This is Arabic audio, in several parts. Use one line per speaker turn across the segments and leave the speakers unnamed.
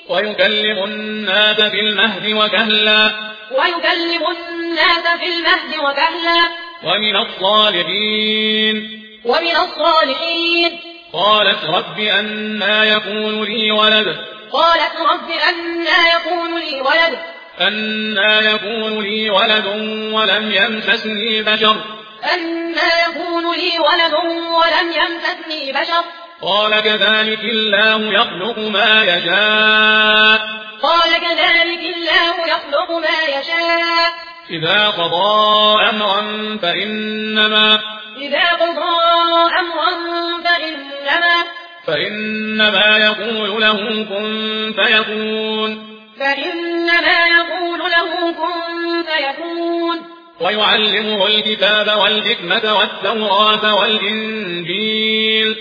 ويكلم الناس في المهد وكهلا ومن الصالحين قالت رب أنى يكون لي ولد ولم يمسسني بشر قال كذلك الله يخلق ما يشاء إذا قضى أمرا فإنما يقول له كن فيكون ويعلمه الكتاب والحكمة والتوراة والإنجيل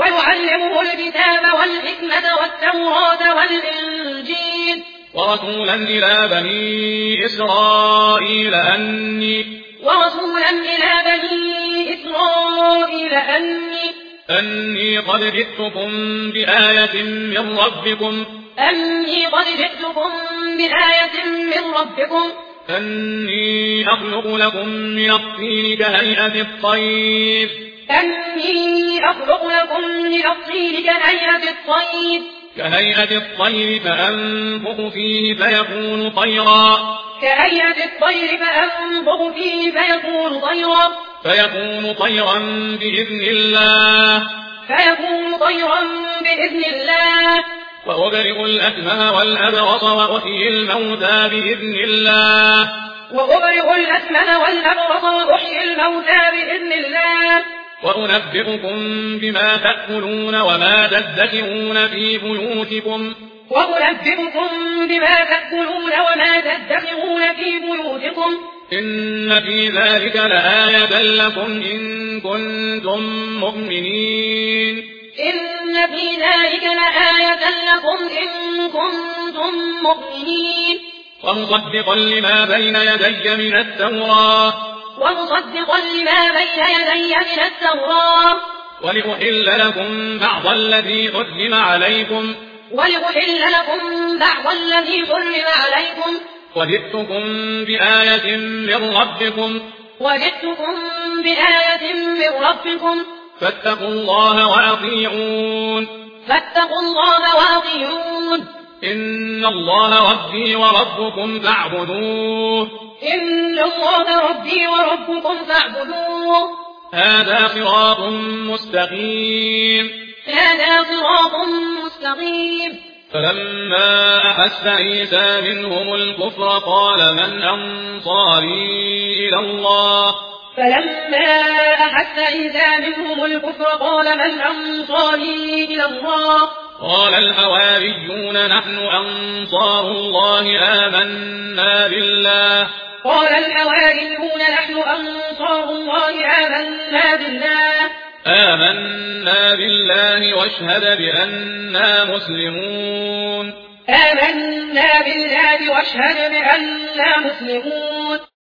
ورسولا إلى بني إسرائيل أني قد جئتكم بآية من ربكم أني أخلق لكم من الطين كهيئة الطير فأنفخ فيه فيكون طيرا بإذن الله وأبرئ الأكمه والأبرص وأحيي الموتى بإذن الله وأنبئكم بما تأكلون وما تدخرون في بيوتكم إن في ذلك لآية لكم إن كنتم مؤمنين ومصدقا لما بين يدي من التوراة ولأحل لكم بعض الذي حرم عليكم وجئتكم بآية من ربكم فاتقوا الله وأطيعون إن الله ربي وربكم فاعبدوه هذا صراط مستقيم فلما أحس عيسى منهم الكفر قال من أنصاري إلى الله قال الحواريون نحن أنصار الله آمنا بالله واشهد بأننا مسلمون